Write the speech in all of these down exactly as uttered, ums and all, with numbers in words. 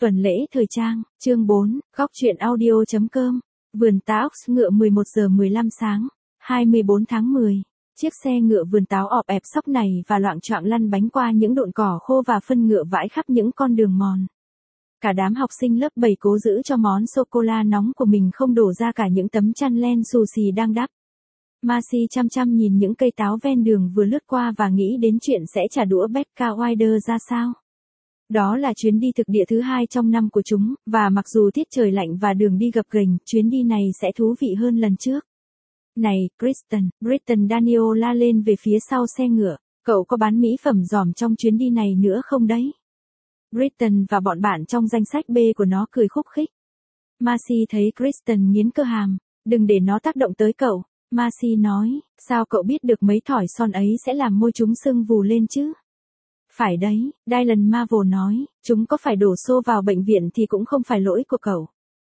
Tuần lễ thời trang, chương bốn, góc truyện audio chấm com, vườn táo ngựa mười một giờ mười lăm sáng, hai mươi bốn tháng mười. Chiếc xe ngựa vườn táo ọp ẹp sóc này và loạng choạng lăn bánh qua những đụn cỏ khô và phân ngựa vãi khắp những con đường mòn. Cả đám học sinh lớp bảy cố giữ cho món sô-cô-la nóng của mình không đổ ra cả những tấm chăn len xù xì đang đắp. Marcy chăm chăm nhìn những cây táo ven đường vừa lướt qua và nghĩ đến chuyện sẽ trả đũa Becca Wilder ra sao. Đó là chuyến đi thực địa thứ hai trong năm của chúng, và mặc dù tiết trời lạnh và đường đi gập ghềnh, chuyến đi này sẽ thú vị hơn lần trước. Này, Kristen, Britton Daniel la lên về phía sau xe ngựa, cậu có bán mỹ phẩm giòm trong chuyến đi này nữa không đấy? Britton và bọn bạn trong danh sách B của nó cười khúc khích. Marcy thấy Kristen nghiến cơ hàm, đừng để nó tác động tới cậu. Marcy nói, sao cậu biết được mấy thỏi son ấy sẽ làm môi chúng sưng vù lên chứ? Phải đấy, Dylan Marvel nói, chúng có phải đổ xô vào bệnh viện thì cũng không phải lỗi của cậu.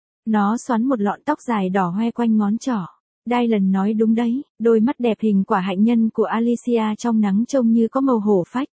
Nó xoắn một lọn tóc dài đỏ hoe quanh ngón trỏ. Dylan nói đúng đấy, đôi mắt đẹp hình quả hạnh nhân của Alicia trong nắng trông như có màu hổ phách.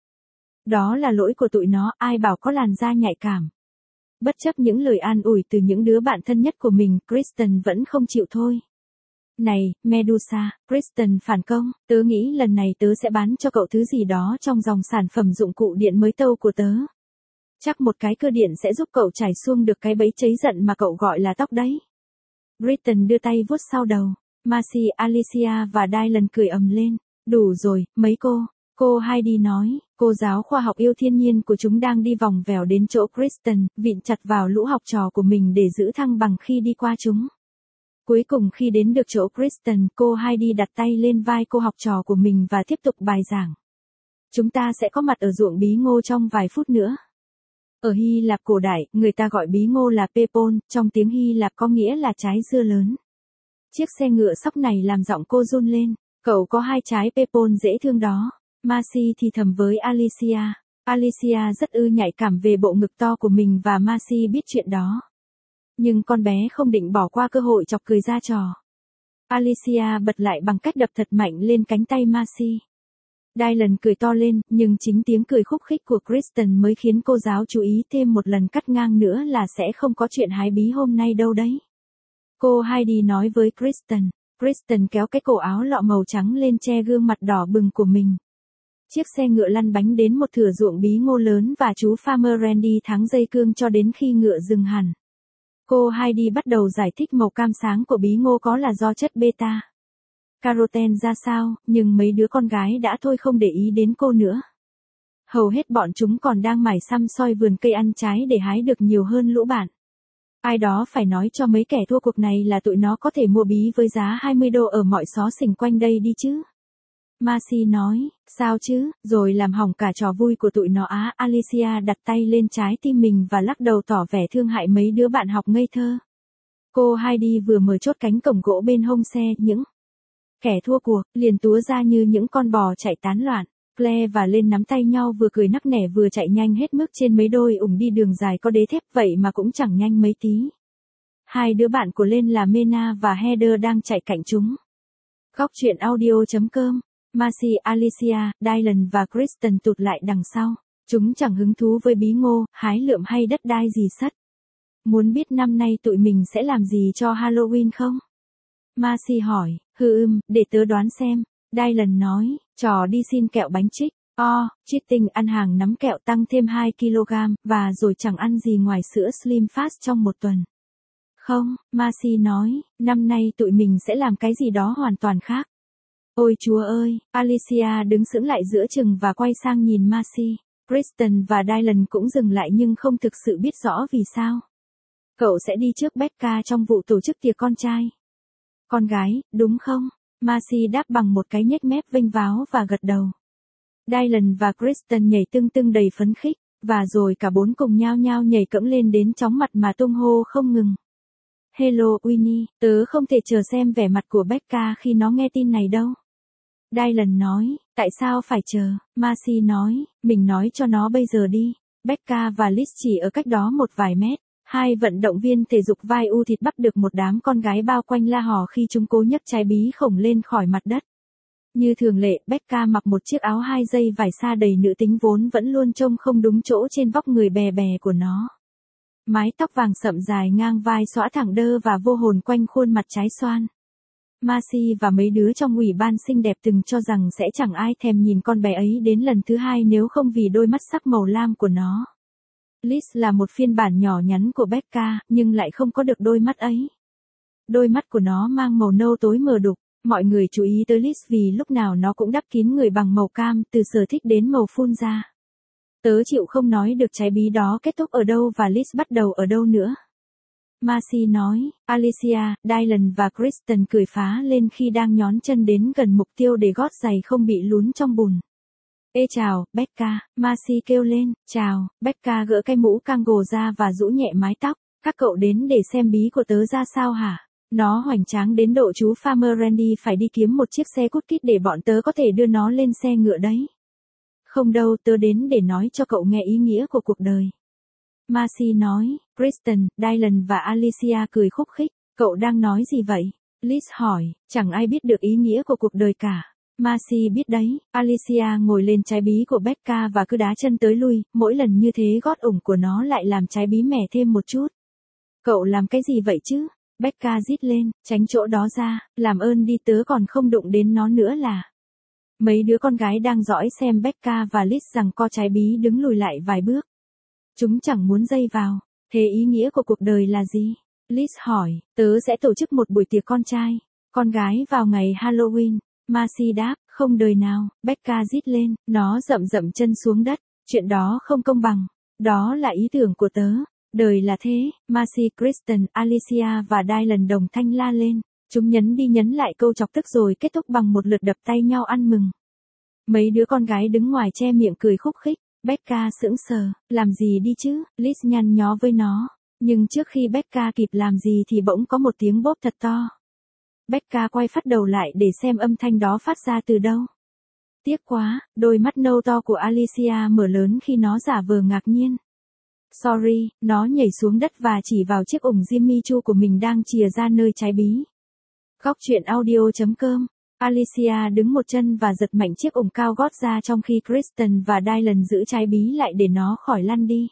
Đó là lỗi của tụi nó, ai bảo có làn da nhạy cảm. Bất chấp những lời an ủi từ những đứa bạn thân nhất của mình, Kristen vẫn không chịu thôi. Này, Medusa, Kristen phản công, tớ nghĩ lần này tớ sẽ bán cho cậu thứ gì đó trong dòng sản phẩm dụng cụ điện mới tâu của tớ. Chắc một cái cơ điện sẽ giúp cậu trải xuông được cái bẫy cháy giận mà cậu gọi là tóc đấy. Britton đưa tay vuốt sau đầu. Marcy, Alicia và Dylan cười ầm lên. Đủ rồi, mấy cô. Cô Heidi nói, cô giáo khoa học yêu thiên nhiên của chúng đang đi vòng vèo đến chỗ Kristen, vịn chặt vào lũ học trò của mình để giữ thăng bằng khi đi qua chúng. Cuối cùng khi đến được chỗ Kristen, cô Heidi đặt tay lên vai cô học trò của mình và tiếp tục bài giảng. Chúng ta sẽ có mặt ở ruộng bí ngô trong vài phút nữa. Ở Hy Lạp cổ đại, người ta gọi bí ngô là pepon, trong tiếng Hy Lạp có nghĩa là trái dưa lớn. Chiếc xe ngựa sóc này làm giọng cô run lên. Cậu có hai trái pepon dễ thương đó. Marcy thì thầm với Alicia. Alicia rất ư nhạy cảm về bộ ngực to của mình và Marcy biết chuyện đó. Nhưng con bé không định bỏ qua cơ hội chọc cười ra trò. Alicia bật lại bằng cách đập thật mạnh lên cánh tay Marcy. Dylan cười to lên, nhưng chính tiếng cười khúc khích của Kristen mới khiến cô giáo chú ý thêm một lần cắt ngang nữa là sẽ không có chuyện hái bí hôm nay đâu đấy. Cô Heidi nói với Kristen. Kristen kéo cái cổ áo lọ màu trắng lên che gương mặt đỏ bừng của mình. Chiếc xe ngựa lăn bánh đến một thửa ruộng bí ngô lớn và chú Farmer Randy thắng dây cương cho đến khi ngựa dừng hẳn. Cô Heidi bắt đầu giải thích màu cam sáng của bí ngô có là do chất beta carotene ra sao, nhưng mấy đứa con gái đã thôi không để ý đến cô nữa. Hầu hết bọn chúng còn đang mải săm soi vườn cây ăn trái để hái được nhiều hơn lũ bạn. Ai đó phải nói cho mấy kẻ thua cuộc này là tụi nó có thể mua bí với giá hai mươi đô ở mọi xó xỉnh quanh đây đi chứ. Marcy nói, sao chứ, rồi làm hỏng cả trò vui của tụi nó á. Alicia đặt tay lên trái tim mình và lắc đầu tỏ vẻ thương hại mấy đứa bạn học ngây thơ. Cô Heidi vừa mở chốt cánh cổng gỗ bên hông xe, những kẻ thua cuộc liền túa ra như những con bò chạy tán loạn. Claire và Lên nắm tay nhau vừa cười nắc nẻ vừa chạy nhanh hết mức trên mấy đôi ủng đi đường dài có đế thép vậy mà cũng chẳng nhanh mấy tí. Hai đứa bạn của Lên là Mena và Heather đang chạy cạnh chúng. Góc truyện audio chấm com. Marcy, Alicia, Dylan và Kristen tụt lại đằng sau. Chúng chẳng hứng thú với bí ngô, hái lượm hay đất đai gì sất. Muốn biết năm nay tụi mình sẽ làm gì cho Halloween không? Marcy hỏi, hừ ưm, để tớ đoán xem. Dylan nói, trò đi xin kẹo bánh trích. O, cheating ăn hàng nắm kẹo tăng thêm hai ki lô gam, và rồi chẳng ăn gì ngoài sữa Slim Fast trong một tuần. Không, Marcy nói, năm nay tụi mình sẽ làm cái gì đó hoàn toàn khác. Ôi chúa ơi, Alicia đứng sững lại giữa chừng và quay sang nhìn Marcy. Kristen và Dylan cũng dừng lại nhưng không thực sự biết rõ vì sao. Cậu sẽ đi trước Becca trong vụ tổ chức tiệc con trai. Con gái, đúng không? Marcy đáp bằng một cái nhếch mép vênh váo và gật đầu. Dylan và Kristen nhảy tưng tưng đầy phấn khích, và rồi cả bốn cùng nhao nhao nhảy cẫng lên đến chóng mặt mà tung hô không ngừng. Hello Winnie, tớ không thể chờ xem vẻ mặt của Becca khi nó nghe tin này đâu. Dylan nói, tại sao phải chờ? Marcy nói, mình nói cho nó bây giờ đi. Becca và Liz chỉ ở cách đó một vài mét. Hai vận động viên thể dục vai u thịt bắp được một đám con gái bao quanh la hò khi chúng cố nhấc trái bí khổng lên khỏi mặt đất. Như thường lệ, Becca mặc một chiếc áo hai dây vải sa đầy nữ tính vốn vẫn luôn trông không đúng chỗ trên vóc người bè bè của nó. Mái tóc vàng sậm dài ngang vai xõa thẳng đơ và vô hồn quanh khuôn mặt trái xoan. Marcy và mấy đứa trong ủy ban xinh đẹp từng cho rằng sẽ chẳng ai thèm nhìn con bé ấy đến lần thứ hai nếu không vì đôi mắt sắc màu lam của nó. Liz là một phiên bản nhỏ nhắn của Becca, nhưng lại không có được đôi mắt ấy. Đôi mắt của nó mang màu nâu tối mờ đục. Mọi người chú ý tới Liz vì lúc nào nó cũng đắp kín người bằng màu cam, từ sở thích đến màu phun ra. Tớ chịu không nói được trái bí đó kết thúc ở đâu và Liz bắt đầu ở đâu nữa. Marcy nói, Alicia, Dylan và Kristen cười phá lên khi đang nhón chân đến gần mục tiêu để gót giày không bị lún trong bùn. Ê chào, Becca, Marcy kêu lên, chào, Becca gỡ cái mũ Kangol ra và rũ nhẹ mái tóc. Các cậu đến để xem bí của tớ ra sao hả? Nó hoành tráng đến độ chú Farmer Randy phải đi kiếm một chiếc xe cút kít để bọn tớ có thể đưa nó lên xe ngựa đấy. Không đâu, tớ đến để nói cho cậu nghe ý nghĩa của cuộc đời. Marcy nói, Kristen, Dylan và Alicia cười khúc khích. Cậu đang nói gì vậy? Liz hỏi, chẳng ai biết được ý nghĩa của cuộc đời cả. Marcy biết đấy. Alicia ngồi lên trái bí của Becca và cứ đá chân tới lui, mỗi lần như thế gót ủng của nó lại làm trái bí mẻ thêm một chút. Cậu làm cái gì vậy chứ? Becca rít lên, tránh chỗ đó ra, làm ơn đi, tớ còn không đụng đến nó nữa là. Mấy đứa con gái đang dõi xem Becca và Liz rằng co trái bí đứng lùi lại vài bước. Chúng chẳng muốn dây vào. Thế ý nghĩa của cuộc đời là gì? Liz hỏi, tớ sẽ tổ chức một buổi tiệc con trai, con gái vào ngày Halloween. Marcy đáp, không đời nào. Becca rít lên, nó dậm dậm chân xuống đất. Chuyện đó không công bằng. Đó là ý tưởng của tớ. Đời là thế. Marcy, Kristen, Alicia và Dylan đồng thanh la lên. Chúng nhấn đi nhấn lại câu chọc tức rồi kết thúc bằng một lượt đập tay nhau ăn mừng. Mấy đứa con gái đứng ngoài che miệng cười khúc khích. Becca sững sờ, làm gì đi chứ? Liz nhăn nhó với nó. Nhưng trước khi Becca kịp làm gì thì bỗng có một tiếng bốp thật to. Becca quay phát đầu lại để xem âm thanh đó phát ra từ đâu. Tiếc quá, đôi mắt nâu to của Alicia mở lớn khi nó giả vờ ngạc nhiên. Sorry, nó nhảy xuống đất và chỉ vào chiếc ủng Jimmy Choo của mình đang chìa ra nơi trái bí. Góc truyện audio chấm com. Alicia đứng một chân và giật mạnh chiếc ủng cao gót ra trong khi Kristen và Dylan giữ trái bí lại để nó khỏi lăn đi.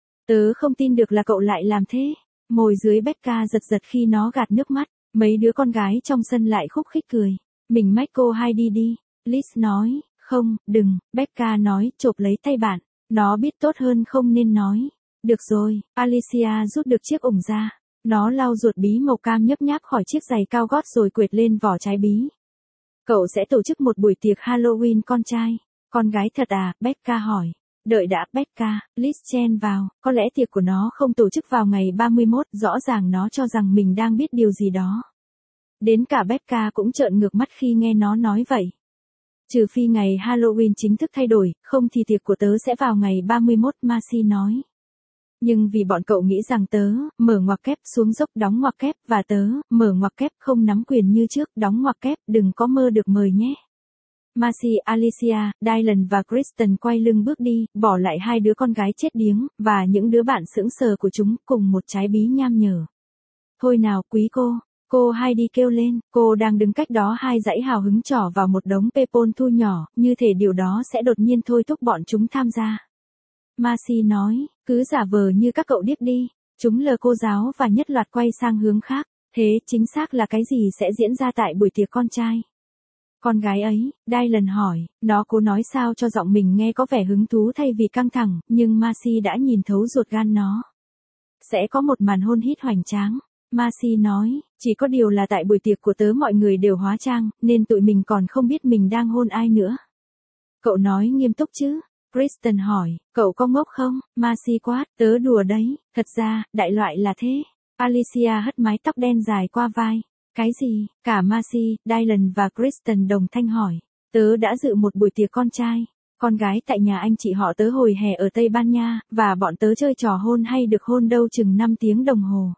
Tớ không tin được là cậu lại làm thế. Môi dưới Becca giật giật khi nó gạt nước mắt. Mấy đứa con gái trong sân lại khúc khích cười. Mình mách cô hai đi đi. Liz nói, không, đừng. Becca nói, chộp lấy tay bạn. Nó biết tốt hơn không nên nói. Được rồi, Alicia rút được chiếc ủng ra. Nó lau ruột bí màu cam nhấp nháp khỏi chiếc giày cao gót rồi quệt lên vỏ trái bí. Cậu sẽ tổ chức một buổi tiệc Halloween con trai. Con gái thật à? Becca hỏi. Đợi đã, Becca, Liz chen vào, có lẽ tiệc của nó không tổ chức vào ngày ba mươi mốt, rõ ràng nó cho rằng mình đang biết điều gì đó. Đến cả Becca cũng trợn ngược mắt khi nghe nó nói vậy. Trừ phi ngày Halloween chính thức thay đổi, không thì tiệc của tớ sẽ vào ngày ba mươi mốt, Marcy nói. Nhưng vì bọn cậu nghĩ rằng tớ, mở ngoặc kép xuống dốc đóng ngoặc kép và tớ, mở ngoặc kép không nắm quyền như trước, đóng ngoặc kép, đừng có mơ được mời nhé. Marcy, Alicia, Dylan và Kristen quay lưng bước đi, bỏ lại hai đứa con gái chết điếng, và những đứa bạn sững sờ của chúng cùng một trái bí nham nhở. Thôi nào quý cô, cô Heidi kêu lên, cô đang đứng cách đó hai dãy hào hứng trỏ vào một đống pepon thu nhỏ, như thể điều đó sẽ đột nhiên thôi thúc bọn chúng tham gia. Marcy nói, cứ giả vờ như các cậu điếc đi. Chúng lờ cô giáo và nhất loạt quay sang hướng khác. Thế chính xác là cái gì sẽ diễn ra tại buổi tiệc con trai? Con gái ấy, Dylan hỏi, nó cố nói sao cho giọng mình nghe có vẻ hứng thú thay vì căng thẳng, nhưng Marcy đã nhìn thấu ruột gan nó. Sẽ có một màn hôn hít hoành tráng. Marcy nói, chỉ có điều là tại buổi tiệc của tớ mọi người đều hóa trang, nên tụi mình còn không biết mình đang hôn ai nữa. Cậu nói nghiêm túc chứ? Kristen hỏi, cậu có ngốc không? Marcy quát, tớ đùa đấy, thật ra, đại loại là thế. Alicia hất mái tóc đen dài qua vai. Cái gì? Cả Marcy, Dylan và Kristen đồng thanh hỏi. Tớ đã dự một buổi tiệc con trai, con gái tại nhà anh chị họ tớ hồi hè ở Tây Ban Nha, và bọn tớ chơi trò hôn hay được hôn đâu chừng năm tiếng đồng hồ.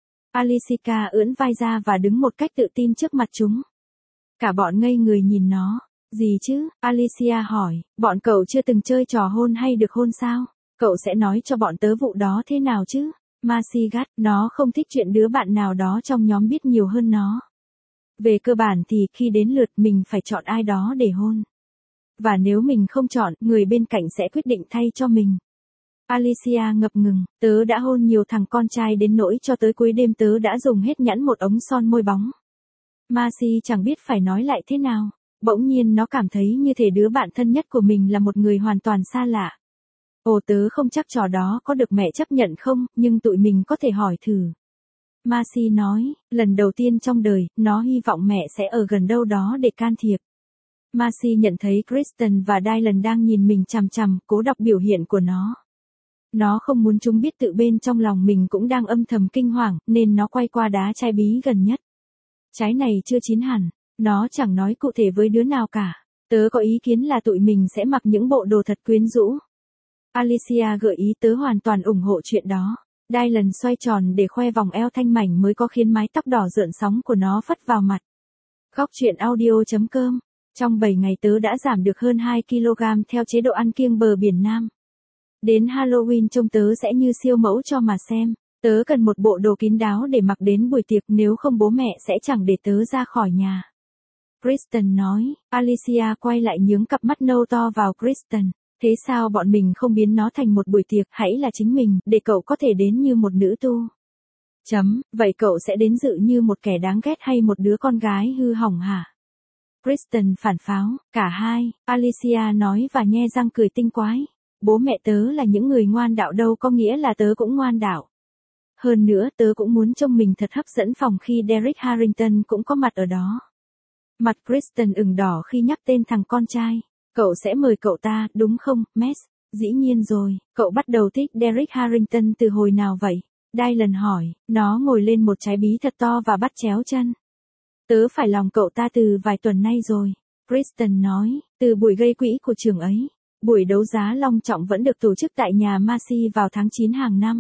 Alicia ưỡn vai ra và đứng một cách tự tin trước mặt chúng. Cả bọn ngây người nhìn nó. Gì chứ? Alicia hỏi, bọn cậu chưa từng chơi trò hôn hay được hôn sao? Cậu sẽ nói cho bọn tớ vụ đó thế nào chứ? Marcy gắt, nó không thích chuyện đứa bạn nào đó trong nhóm biết nhiều hơn nó. Về cơ bản thì khi đến lượt mình phải chọn ai đó để hôn. Và nếu mình không chọn, người bên cạnh sẽ quyết định thay cho mình. Alicia ngập ngừng, tớ đã hôn nhiều thằng con trai đến nỗi cho tới cuối đêm tớ đã dùng hết nhẵn một ống son môi bóng. Marcy chẳng biết phải nói lại thế nào. Bỗng nhiên nó cảm thấy như thể đứa bạn thân nhất của mình là một người hoàn toàn xa lạ. Ồ, tớ không chắc trò đó có được mẹ chấp nhận không, nhưng tụi mình có thể hỏi thử. Marcy nói, lần đầu tiên trong đời, nó hy vọng mẹ sẽ ở gần đâu đó để can thiệp. Marcy nhận thấy Kristen và Dylan đang nhìn mình chằm chằm, cố đọc biểu hiện của nó. Nó không muốn chúng biết tự bên trong lòng mình cũng đang âm thầm kinh hoàng, nên nó quay qua đá chai bí gần nhất. Trái này chưa chín hẳn, nó chẳng nói cụ thể với đứa nào cả. Tớ có ý kiến là tụi mình sẽ mặc những bộ đồ thật quyến rũ. Alicia gợi ý, tớ hoàn toàn ủng hộ chuyện đó. Dylan xoay tròn để khoe vòng eo thanh mảnh mới có khiến mái tóc đỏ rợn sóng của nó phất vào mặt. Góc truyện audio.com. Trong bảy ngày tớ đã giảm được hơn hai ki lô gam theo chế độ ăn kiêng bờ biển Nam. Đến Halloween trông tớ sẽ như siêu mẫu cho mà xem. Tớ cần một bộ đồ kín đáo để mặc đến buổi tiệc, nếu không bố mẹ sẽ chẳng để tớ ra khỏi nhà. Kristen nói. Alicia quay lại nhướng cặp mắt nâu to vào Kristen. Thế sao bọn mình không biến nó thành một buổi tiệc, hãy là chính mình, để cậu có thể đến như một nữ tu. Chấm, vậy cậu sẽ đến dự như một kẻ đáng ghét hay một đứa con gái hư hỏng hả? Kristen phản pháo, cả hai, Alicia nói và nhe răng cười tinh quái. Bố mẹ tớ là những người ngoan đạo đâu có nghĩa là tớ cũng ngoan đạo. Hơn nữa tớ cũng muốn trông mình thật hấp dẫn phòng khi Derek Harrington cũng có mặt ở đó. Mặt Kristen ửng đỏ khi nhắc tên thằng con trai. Cậu sẽ mời cậu ta, đúng không, Max? Dĩ nhiên rồi, cậu bắt đầu thích Derek Harrington từ hồi nào vậy? Dylan hỏi, nó ngồi lên một trái bí thật to và bắt chéo chân. Tớ phải lòng cậu ta từ vài tuần nay rồi. Kristen nói, từ buổi gây quỹ của trường ấy. Buổi đấu giá long trọng vẫn được tổ chức tại nhà Marcy vào tháng chín hàng năm.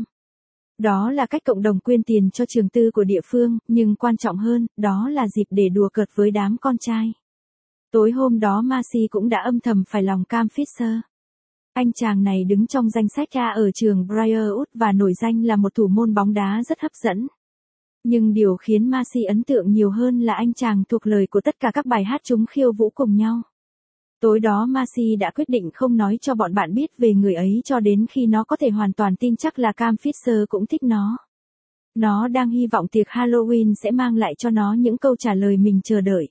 Đó là cách cộng đồng quyên tiền cho trường tư của địa phương, nhưng quan trọng hơn, đó là dịp để đùa cợt với đám con trai. Tối hôm đó Marcy cũng đã âm thầm phải lòng Cam Fisher. Anh chàng này đứng trong danh sách A ở trường Briarwood và nổi danh là một thủ môn bóng đá rất hấp dẫn. Nhưng điều khiến Marcy ấn tượng nhiều hơn là anh chàng thuộc lời của tất cả các bài hát chúng khiêu vũ cùng nhau. Tối đó Marcy đã quyết định không nói cho bọn bạn biết về người ấy cho đến khi nó có thể hoàn toàn tin chắc là Cam Fisher cũng thích nó. Nó đang hy vọng tiệc Halloween sẽ mang lại cho nó những câu trả lời mình chờ đợi.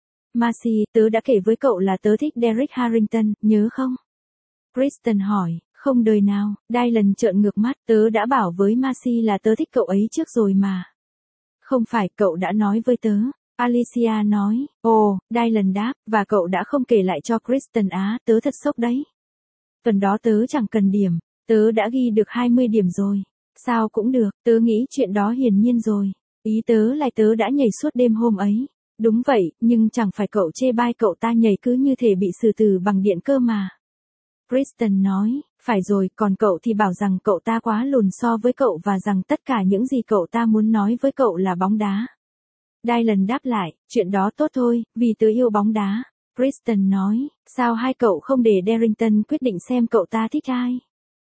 Marcy, tớ đã kể với cậu là tớ thích Derek Harrington, nhớ không? Kristen hỏi, không đời nào. Dylan trợn ngược mắt, tớ đã bảo với Marcy là tớ thích cậu ấy trước rồi mà. Không phải, cậu đã nói với tớ. Alicia nói, ồ, Dylan đáp, và cậu đã không kể lại cho Kristen á, tớ thật sốc đấy. Tuần đó tớ chẳng cần điểm, tớ đã ghi được hai mươi điểm rồi. Sao cũng được, tớ nghĩ chuyện đó hiển nhiên rồi. Ý tớ là tớ đã nhảy suốt đêm hôm ấy. Đúng vậy, nhưng chẳng phải cậu chê bai cậu ta nhảy cứ như thể bị xử tử bằng điện cơ mà. Kristen nói, phải rồi, còn cậu thì bảo rằng cậu ta quá lùn so với cậu và rằng tất cả những gì cậu ta muốn nói với cậu là bóng đá. Dylan đáp lại, chuyện đó tốt thôi, vì tớ yêu bóng đá. Kristen nói, sao hai cậu không để Darrington quyết định xem cậu ta thích ai?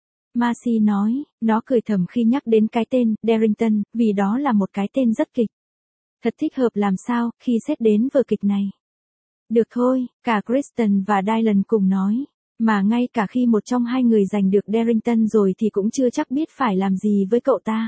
Marcy nói, nó cười thầm khi nhắc đến cái tên, Darrington, vì đó là một cái tên rất kịch. Thật thích hợp làm sao, khi xét đến vở kịch này. Được thôi, cả Kristen và Dylan cùng nói. Mà ngay cả khi một trong hai người giành được Darrington rồi thì cũng chưa chắc biết phải làm gì với cậu ta.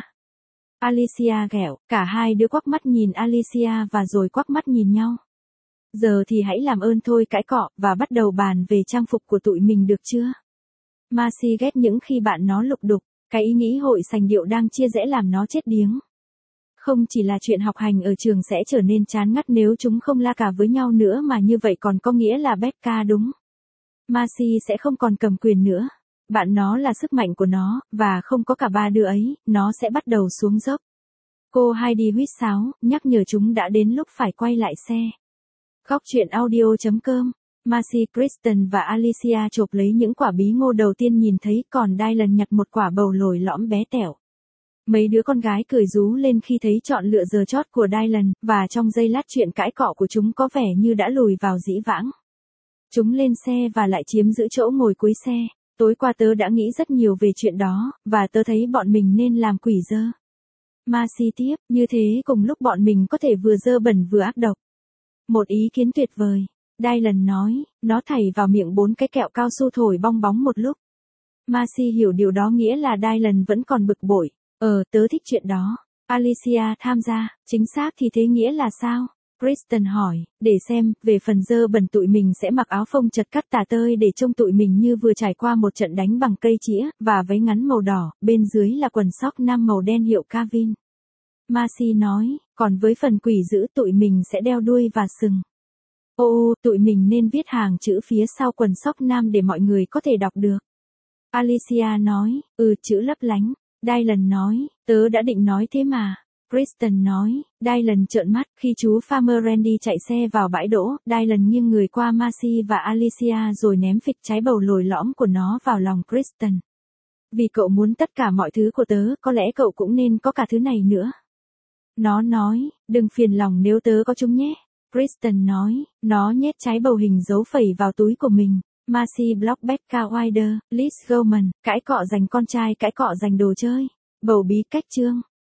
Alicia ghẹo, cả hai đứa quắc mắt nhìn Alicia và rồi quắc mắt nhìn nhau. Giờ thì hãy làm ơn thôi cãi cọ, và bắt đầu bàn về trang phục của tụi mình được chưa? Marcy ghét những khi bạn nó lục đục, cái ý nghĩ hội sành điệu đang chia rẽ làm nó chết điếng. Không chỉ là chuyện học hành ở trường sẽ trở nên chán ngắt nếu chúng không la cà với nhau nữa mà như vậy còn có nghĩa là Becca đúng. Marcy sẽ không còn cầm quyền nữa. Bạn nó là sức mạnh của nó, và không có cả ba đứa ấy, nó sẽ bắt đầu xuống dốc. Cô Heidi huýt sáo, nhắc nhở chúng đã đến lúc phải quay lại xe. Góc truyện audio.com. Marcy, Kristen và Alicia chộp lấy những quả bí ngô đầu tiên nhìn thấy, còn Dylan nhặt một quả bầu lồi lõm bé tẹo. Mấy đứa con gái cười rú lên khi thấy chọn lựa giờ chót của Dylan, và trong giây lát chuyện cãi cọ của chúng có vẻ như đã lùi vào dĩ vãng. Chúng lên xe và lại chiếm giữ chỗ ngồi cuối xe. Tối qua tớ đã nghĩ rất nhiều về chuyện đó, và tớ thấy bọn mình nên làm quỷ dơ. Marcy tiếp, như thế cùng lúc bọn mình có thể vừa dơ bẩn vừa ác độc. Một ý kiến tuyệt vời. Dylan nói, nó thảy vào miệng bốn cái kẹo cao su thổi bong bóng một lúc. Marcy hiểu điều đó nghĩa là Dylan vẫn còn bực bội. Ờ, tớ thích chuyện đó. Alicia tham gia, chính xác thì thế nghĩa là sao? Kristen hỏi, để xem, về phần dơ bẩn tụi mình sẽ mặc áo phông chật cắt tả tơi để trông tụi mình như vừa trải qua một trận đánh bằng cây chĩa, và váy ngắn màu đỏ, bên dưới là quần sóc nam màu đen hiệu Calvin. Marcy nói, còn với phần quỷ dữ tụi mình sẽ đeo đuôi và sừng. Ô, tụi mình nên viết hàng chữ phía sau quần sóc nam để mọi người có thể đọc được. Alicia nói, ừ chữ lấp lánh. Dylan nói, tớ đã định nói thế mà. Kristen nói, Dylan trợn mắt, khi chú Farmer Randy chạy xe vào bãi đỗ, Dylan nghiêng người qua Marcy và Alicia rồi ném phịch trái bầu lồi lõm của nó vào lòng Kristen. Vì cậu muốn tất cả mọi thứ của tớ, có lẽ cậu cũng nên có cả thứ này nữa. Nó nói, đừng phiền lòng nếu tớ có chúng nhé. Kristen nói, nó nhét trái bầu hình dấu phẩy vào túi của mình. Marcy block Becca Wilder, Liz Gorman, cãi cọ giành con trai cãi cọ giành đồ chơi. Bầu bí cách chương.